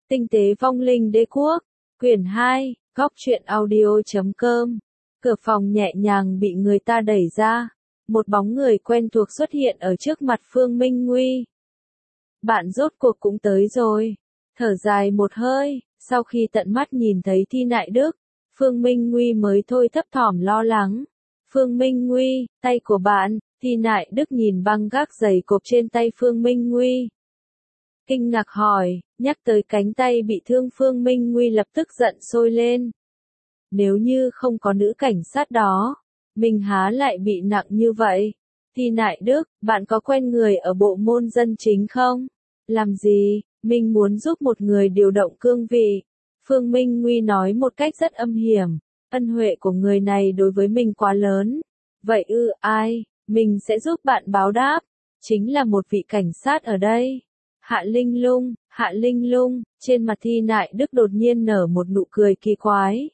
Tinh tế vong linh đế quốc, quyển 2, góc truyện audio.com. Cửa phòng nhẹ nhàng bị người ta đẩy ra. Một bóng người quen thuộc xuất hiện ở trước mặt Phương Minh Nguy. Bạn rốt cuộc cũng tới rồi. Thở dài một hơi, sau khi tận mắt nhìn thấy Thi Nại Đức, Phương Minh Nguy mới thôi thấp thỏm lo lắng. Phương Minh Nguy, tay của bạn. Thi Nại Đức nhìn băng gác giày cộp trên tay Phương Minh Nguy. Kinh ngạc hỏi, nhắc tới cánh tay bị thương Phương Minh Nguy lập tức giận sôi lên. Nếu như không có nữ cảnh sát đó, mình há lại bị nặng như vậy. Thi Nại Đức, bạn có quen người ở bộ môn dân chính không? Làm gì? Mình muốn giúp một người điều động cương vị. Phương Minh Nguy nói một cách rất âm hiểm. Ân huệ của người này đối với mình quá lớn. Vậy ai? Mình sẽ giúp bạn báo đáp. Chính là một vị cảnh sát ở đây. Hạ Linh Lung, trên mặt Thi Nại Đức đột nhiên nở một nụ cười kỳ quái.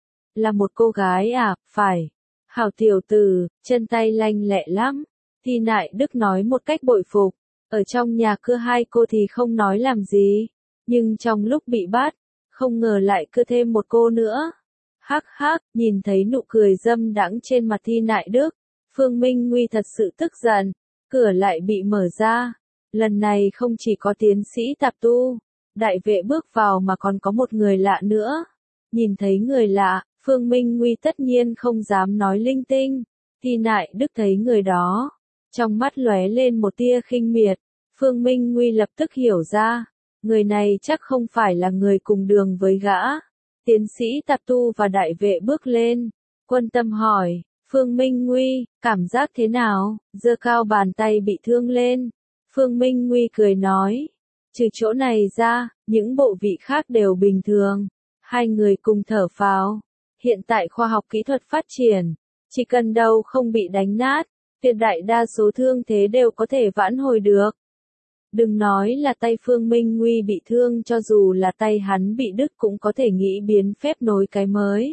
Là một cô gái à, phải. Hảo tiểu tử, chân tay lanh lẹ lắm. Thi Nại Đức nói một cách bội phục. Ở trong nhà cưa hai cô thì không nói làm gì. Nhưng trong lúc bị bắt, không ngờ lại cưa thêm một cô nữa. Hắc hắc, nhìn thấy nụ cười dâm đãng trên mặt Thi Nại Đức, Phương Minh Nguy thật sự tức giận. Cửa lại bị mở ra. Lần này không chỉ có tiến sĩ Tạp Tu, đại vệ bước vào mà còn có một người lạ nữa. Nhìn thấy người lạ, Phương Minh Nguy tất nhiên không dám nói linh tinh. Thi Nại Đức thấy người đó, trong mắt lóe lên một tia khinh miệt. Phương Minh Nguy lập tức hiểu ra, người này chắc không phải là người cùng đường với gã. Tiến sĩ Tạp Tu và đại vệ bước lên, Quân Tâm hỏi, Phương Minh Nguy, cảm giác thế nào? Giơ cao bàn tay bị thương lên. Phương Minh Nguy cười nói, trừ chỗ này ra, những bộ vị khác đều bình thường. Hai người cùng thở phào. Hiện tại khoa học kỹ thuật phát triển, chỉ cần đầu không bị đánh nát, tuyệt đại đa số thương thế đều có thể vãn hồi được. Đừng nói là tay Phương Minh Nguy bị thương, cho dù là tay hắn bị đứt cũng có thể nghĩ biến phép nối cái mới.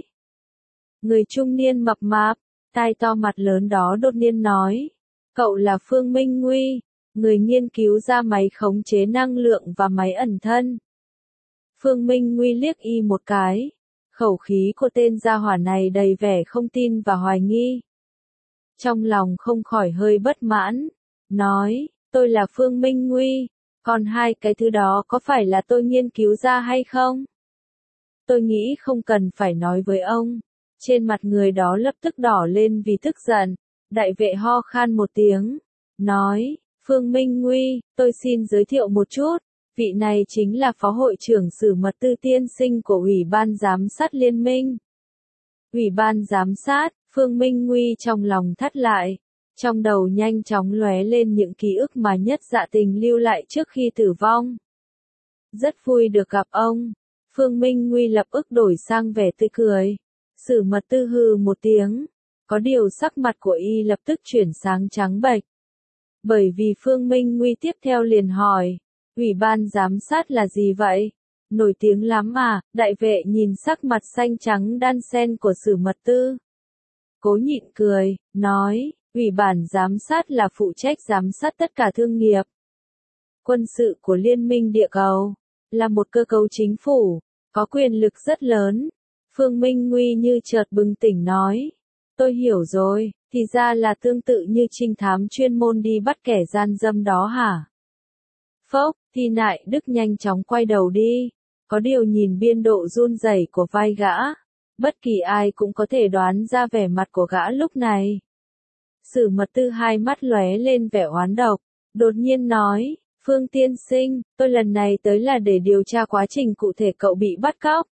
Người trung niên mập mạp, tai to mặt lớn đó đột nhiên nói, cậu là Phương Minh Nguy, người nghiên cứu ra máy khống chế năng lượng và máy ẩn thân. Phương Minh Nguy liếc y một cái. Khẩu khí của tên gia hỏa này đầy vẻ không tin và hoài nghi. Trong lòng không khỏi hơi bất mãn. Nói, tôi là Phương Minh Nguy. Còn hai cái thứ đó có phải là tôi nghiên cứu ra hay không? Tôi nghĩ không cần phải nói với ông. Trên mặt người đó lập tức đỏ lên vì tức giận. Đại vệ ho khan một tiếng. Nói, Phương Minh Nguy, tôi xin giới thiệu một chút. Vị này chính là Phó Hội trưởng Sử Mật Tư tiên sinh của Ủy ban Giám sát Liên minh. Ủy ban Giám sát, Phương Minh Nguy trong lòng thắt lại. Trong đầu nhanh chóng lóe lên những ký ức mà Nhất Dạ Tình lưu lại trước khi tử vong. Rất vui được gặp ông. Phương Minh Nguy lập tức đổi sang vẻ tươi cười. Sử Mật Tư hừ một tiếng. Có điều sắc mặt của y lập tức chuyển sang trắng bệch. Bởi vì Phương Minh Nguy tiếp theo liền hỏi. Ủy ban giám sát là gì vậy? Nổi tiếng lắm à? Đại vệ nhìn sắc mặt xanh trắng đan xen của Sử Mật Tư. Cố nhịn cười, nói, Ủy ban giám sát là phụ trách giám sát tất cả thương nghiệp. Quân sự của Liên minh Địa cầu, là một cơ cấu chính phủ, có quyền lực rất lớn. Phương Minh Nguy như chợt bừng tỉnh nói. Tôi hiểu rồi, thì ra là tương tự như trinh thám chuyên môn đi bắt kẻ gian dâm đó hả? Phốc, Thi Nại Đức nhanh chóng quay đầu đi. Có điều nhìn biên độ run rẩy của vai gã. Bất kỳ ai cũng có thể đoán ra vẻ mặt của gã lúc này. Sử Mật Tư hai mắt lóe lên vẻ oán độc. Đột nhiên nói, Phương tiên sinh, tôi lần này tới là để điều tra quá trình cụ thể cậu bị bắt cóc.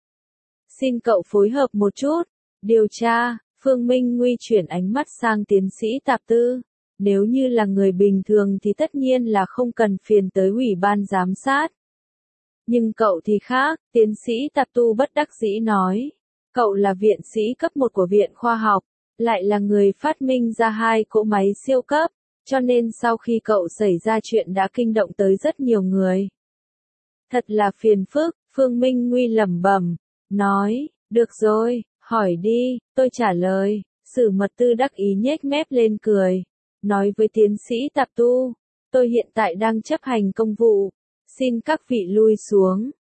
Xin cậu phối hợp một chút. Điều tra, Phương Minh Nguy chuyển ánh mắt sang tiến sĩ Tạp Tư. Nếu như là người bình thường thì tất nhiên là không cần phiền tới Ủy ban giám sát. Nhưng cậu thì khác, tiến sĩ Tạp Tu bất đắc dĩ nói. Cậu là viện sĩ cấp 1 của Viện Khoa học, lại là người phát minh ra hai cỗ máy siêu cấp, cho nên sau khi cậu xảy ra chuyện đã kinh động tới rất nhiều người. Thật là phiền phức, Phương Minh Nguy lẩm bẩm, nói, được rồi, hỏi đi, tôi trả lời. Sử Mật Tư đắc ý nhếch mép lên cười. Nói với tiến sĩ Tạp Tu, tôi hiện tại đang chấp hành công vụ, xin các vị lui xuống.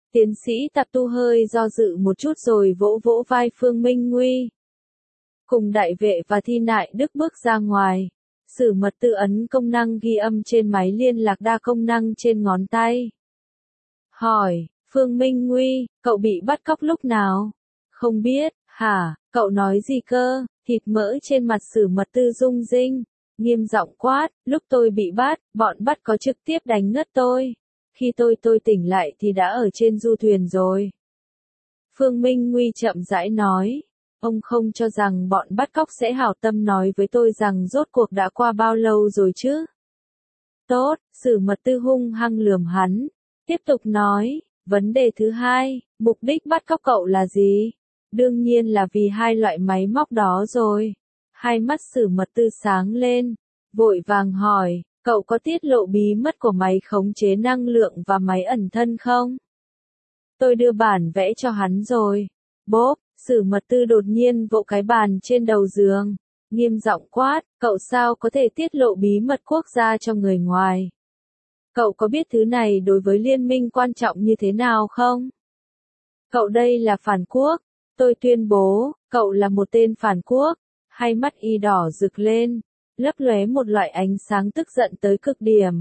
Tiến sĩ Tạp Tu hơi do dự một chút rồi vỗ vỗ vai Phương Minh Nguy. Cùng đại vệ và Thi Nại Đức bước ra ngoài. Sử Mật Tư ấn công năng ghi âm trên máy liên lạc đa công năng trên ngón tay. Hỏi, Phương Minh Nguy, cậu bị bắt cóc lúc nào? Không biết, hả, cậu nói gì cơ? Thịt mỡ trên mặt Sử Mật Tư rung rinh, nghiêm giọng quát, lúc tôi bị bắt, bọn bắt có trực tiếp đánh ngất tôi. Khi tôi tỉnh lại thì đã ở trên du thuyền rồi. Phương Minh Nguy chậm rãi nói, ông không cho rằng bọn bắt cóc sẽ hảo tâm nói với tôi rằng rốt cuộc đã qua bao lâu rồi chứ? Tốt, Sử Mật Tư hung hăng lườm hắn, tiếp tục nói, vấn đề thứ hai, mục đích bắt cóc cậu là gì? Đương nhiên là vì hai loại máy móc đó rồi. Hai mắt Sử Mật Tư sáng lên, vội vàng hỏi, cậu có tiết lộ bí mật của máy khống chế năng lượng và máy ẩn thân không? Tôi đưa bản vẽ cho hắn rồi. Bốp, Sử Mật Tư đột nhiên vỗ cái bàn trên đầu giường, nghiêm giọng quát, cậu sao có thể tiết lộ bí mật quốc gia cho người ngoài? Cậu có biết thứ này đối với liên minh quan trọng như thế nào không? Cậu đây là phản quốc. Tôi tuyên bố, cậu là một tên phản quốc. Hai mắt y đỏ rực lên, lấp lóe một loại ánh sáng tức giận tới cực điểm.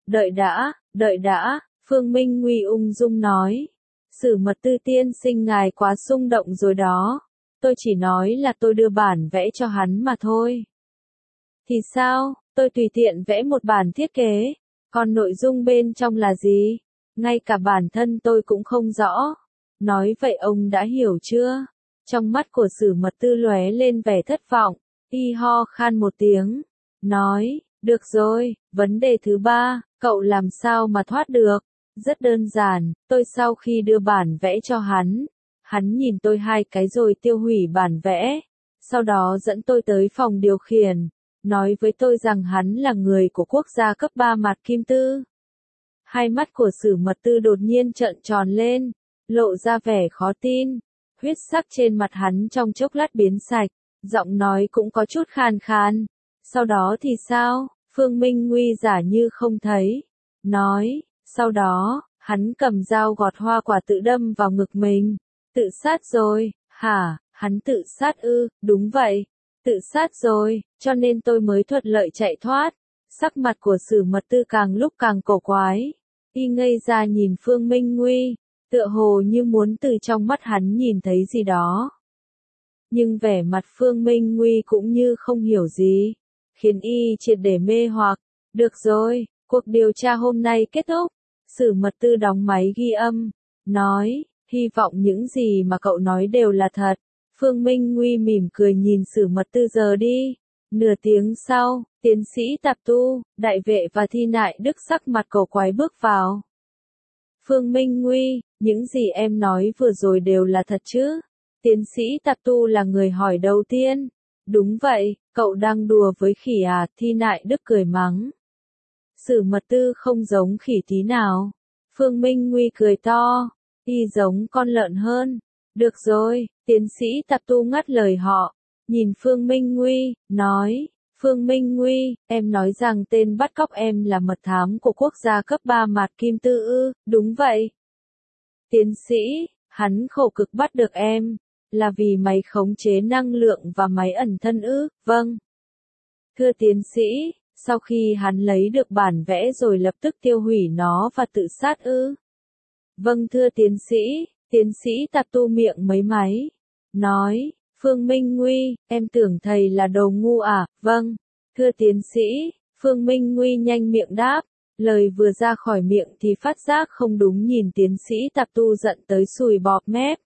Đợi đã, Phương Minh Nguy ung dung nói. Sử Mật Tư tiên sinh ngài quá xung động rồi đó. Tôi chỉ nói là tôi đưa bản vẽ cho hắn mà thôi. Thì sao, tôi tùy tiện vẽ một bản thiết kế, còn nội dung bên trong là gì? Ngay cả bản thân tôi cũng không rõ. Nói vậy ông đã hiểu chưa? Trong mắt của Sử Mật Tư lóe lên vẻ thất vọng, y ho khan một tiếng, nói, được rồi, vấn đề thứ ba, cậu làm sao mà thoát được? Rất đơn giản, tôi sau khi đưa bản vẽ cho hắn nhìn tôi hai cái rồi tiêu hủy bản vẽ, sau đó dẫn tôi tới phòng điều khiển, nói với tôi rằng hắn là người của quốc gia cấp 3 Mạt Kim Tư. Hai mắt của Sử Mật Tư đột nhiên trợn tròn lên, lộ ra vẻ khó tin. Huyết sắc trên mặt hắn trong chốc lát biến sạch, giọng nói cũng có chút khàn khàn. Sau đó thì sao? Phương Minh Nguy giả như không thấy. Nói, sau đó, hắn cầm dao gọt hoa quả tự đâm vào ngực mình. Tự sát rồi, hả? Hắn tự sát ư? Đúng vậy. Tự sát rồi, cho nên tôi mới thuận lợi chạy thoát. Sắc mặt của Sử Mật Tư càng lúc càng cổ quái. Y ngây ra nhìn Phương Minh Nguy, tựa hồ như muốn từ trong mắt hắn nhìn thấy gì đó. Nhưng vẻ mặt Phương Minh Nguy cũng như không hiểu gì, khiến y triệt để mê hoặc. Được rồi, cuộc điều tra hôm nay kết thúc. Sử Mật Tư đóng máy ghi âm, nói, hy vọng những gì mà cậu nói đều là thật. Phương Minh Nguy mỉm cười nhìn Sử Mật Tư giờ đi. Nửa tiếng sau, tiến sĩ Tạp Tu, đại vệ và Thi Nại Đức sắc mặt cổ quái bước vào. Phương Minh Nguy, những gì em nói vừa rồi đều là thật chứ? Tiến sĩ Tạp Tu là người hỏi đầu tiên. Đúng vậy, cậu đang đùa với khỉ à? Thi Nại Đức cười mắng. Sử Mật Tư không giống khỉ tí nào. Phương Minh Nguy cười to, y giống con lợn hơn. Được rồi, tiến sĩ Tạp Tu ngắt lời họ, nhìn Phương Minh Nguy, nói, Phương Minh Nguy, em nói rằng tên bắt cóc em là mật thám của quốc gia cấp 3 Mạt Kim Tư ư? Đúng vậy. Tiến sĩ, hắn khổ cực bắt được em, là vì máy khống chế năng lượng và máy ẩn thân ư? Vâng. Thưa tiến sĩ, sau khi hắn lấy được bản vẽ rồi lập tức tiêu hủy nó và tự sát ư? Vâng thưa tiến sĩ Tạp Tu miệng mấy máy, nói, Phương Minh Nguy, em tưởng thầy là đồ ngu à? Vâng, thưa tiến sĩ, Phương Minh Nguy nhanh miệng đáp, lời vừa ra khỏi miệng thì phát giác không đúng nhìn tiến sĩ Tạp Tu giận tới sùi bọt mép.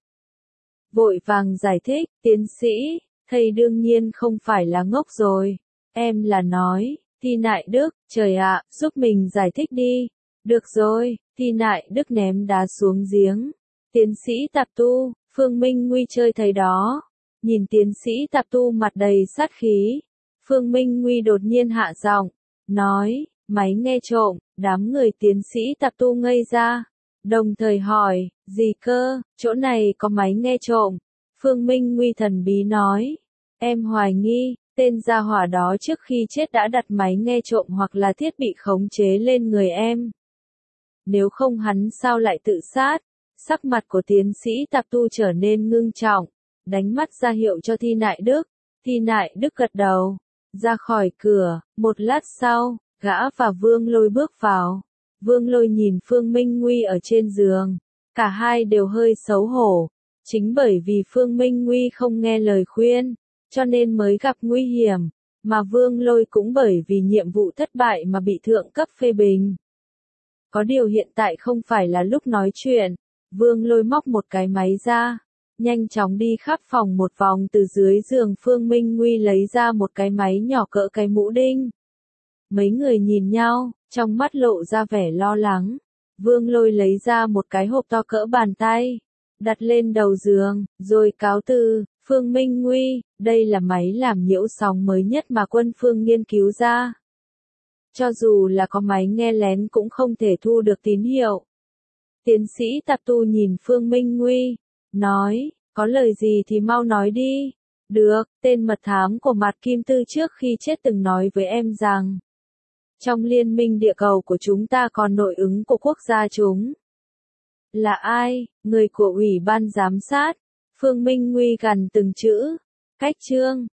Vội vàng giải thích, tiến sĩ, thầy đương nhiên không phải là ngốc rồi, em là nói, Thi Nại Đức, trời ạ, giúp mình giải thích đi. Được rồi, Thi Nại Đức ném đá xuống giếng. Tiến sĩ Tạp Tu, Phương Minh Nguy chơi thầy đó. Nhìn tiến sĩ Tạp Tu mặt đầy sát khí. Phương Minh Nguy đột nhiên hạ giọng, nói, máy nghe trộm, đám người tiến sĩ Tạp Tu ngây ra. Đồng thời hỏi, gì cơ, chỗ này có máy nghe trộm. Phương Minh Nguy thần bí nói, em hoài nghi, tên gia hỏa đó trước khi chết đã đặt máy nghe trộm hoặc là thiết bị khống chế lên người em. Nếu không hắn sao lại tự sát? Sắc mặt của tiến sĩ Tạp Tu trở nên ngưng trọng, đánh mắt ra hiệu cho Thi Nại Đức. Thi Nại Đức gật đầu, ra khỏi cửa. Một lát sau, gã và Vương Lôi bước vào. Vương Lôi nhìn Phương Minh Nguy ở trên giường, cả hai đều hơi xấu hổ. Chính bởi vì Phương Minh Nguy không nghe lời khuyên, cho nên mới gặp nguy hiểm, mà Vương Lôi cũng bởi vì nhiệm vụ thất bại mà bị thượng cấp phê bình. Có điều hiện tại không phải là lúc nói chuyện. Vương Lôi móc một cái máy ra, nhanh chóng đi khắp phòng một vòng, từ dưới giường Phương Minh Nguy lấy ra một cái máy nhỏ cỡ cái mũ đinh. Mấy người nhìn nhau, trong mắt lộ ra vẻ lo lắng. Vương Lôi lấy ra một cái hộp to cỡ bàn tay, đặt lên đầu giường, rồi cáo từ. Phương Minh Nguy, đây là máy làm nhiễu sóng mới nhất mà quân Phương nghiên cứu ra. Cho dù là có máy nghe lén cũng không thể thu được tín hiệu. Tiến sĩ Tạp Tu nhìn Phương Minh Nguy, nói, có lời gì thì mau nói đi. Được, tên mật thám của Mạt Kim Tư trước khi chết từng nói với em rằng, trong liên minh địa cầu của chúng ta còn nội ứng của quốc gia chúng. Là ai? Người của Ủy ban giám sát. Phương Minh Nguy gằn từng chữ. Cách chương.